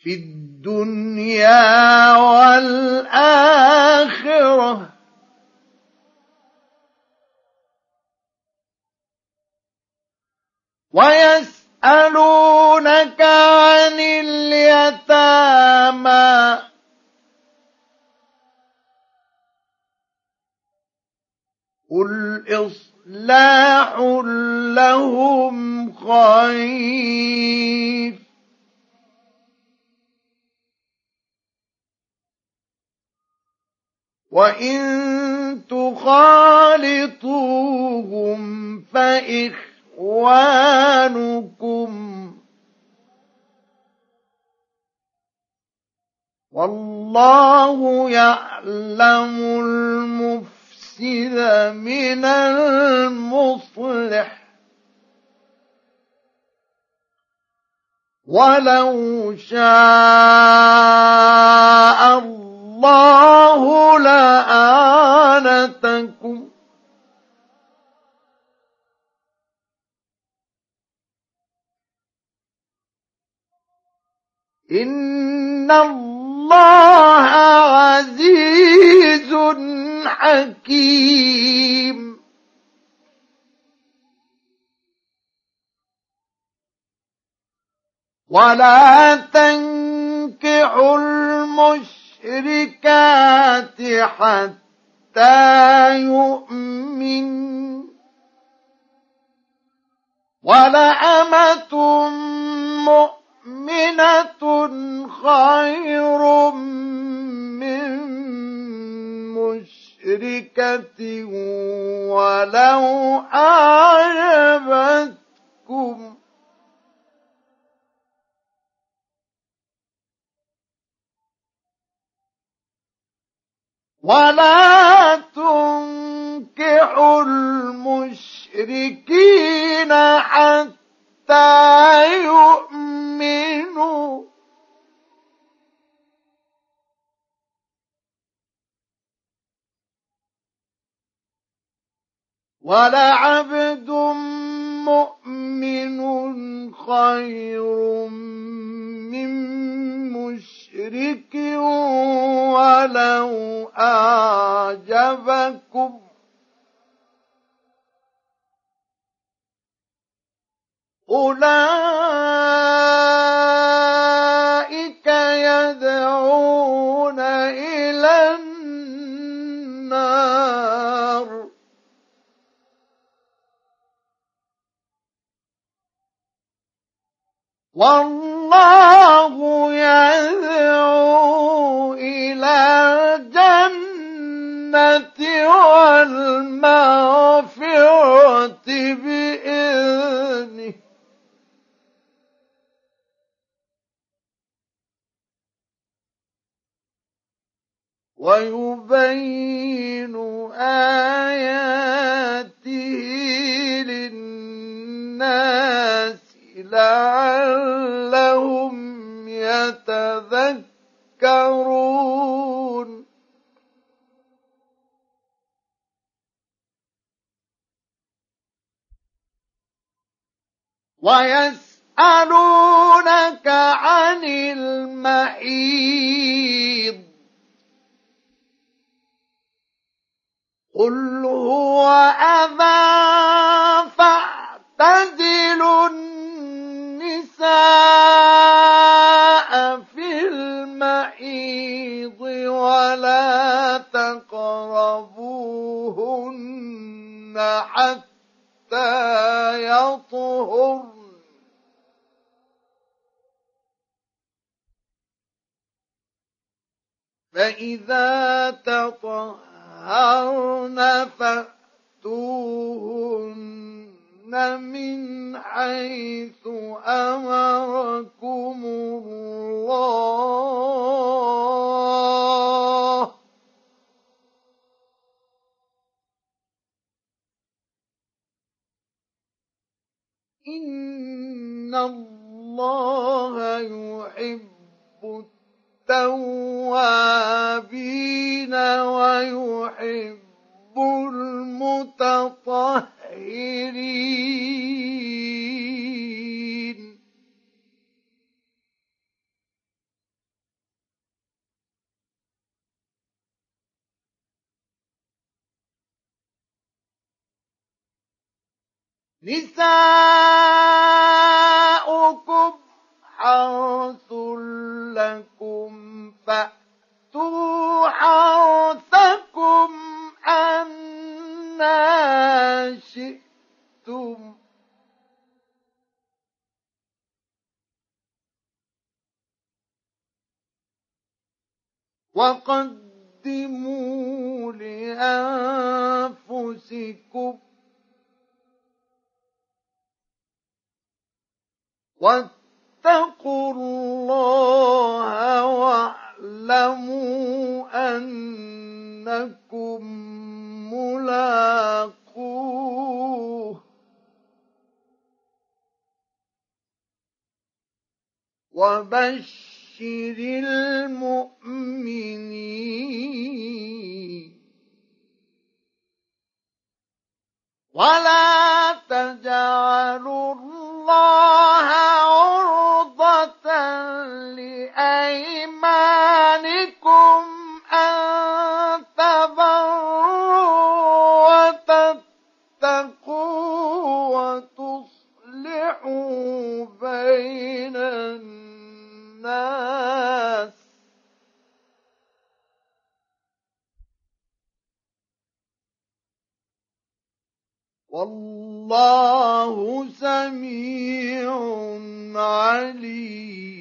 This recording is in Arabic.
في الدنيا والآخرة ويسألونك عن اليتامى قل إصلاح لهم خير وإن تخالطوهم فإخوانكم والله يعلم المفسد من المصلح ولو شاء الله لأعنتكم إن الله عزيز حكيم ولا تنكحوا المشركات حتى يؤمنوا ولأمة مؤمنة خير من مشركة ولو أعجبتكم ولا تنكحوا المشركين حتى يؤمنوا ولعبد مؤمن خير من مشرك ولو أعجبكم أولئك يدعون إلى النار والله يدعو إلى الجنة والمغفرة بإذنه ويبين آياته للناس لعلهم يتذكرون ويسألونك عن المحيض قل هو أذى فاعتزلوا النساء في المحيض ولا تقربوهن حتى يطهرن فإذا تطهرن فأتوهن من حيث أمركم الله إن الله يحب التوابين ويحب المتطهرين نساؤكم حرث لكم فأتوا حرثكم أنى شئتم وقدموا لأنفسكم واتقوا الله واعلموا أنكم ملاقوه وبشر المؤمنين ولا تجعلوا الله عرضة لأيمانكم أن تبروا وتتقوا وتصلحوا بين الناس والله سميع عليم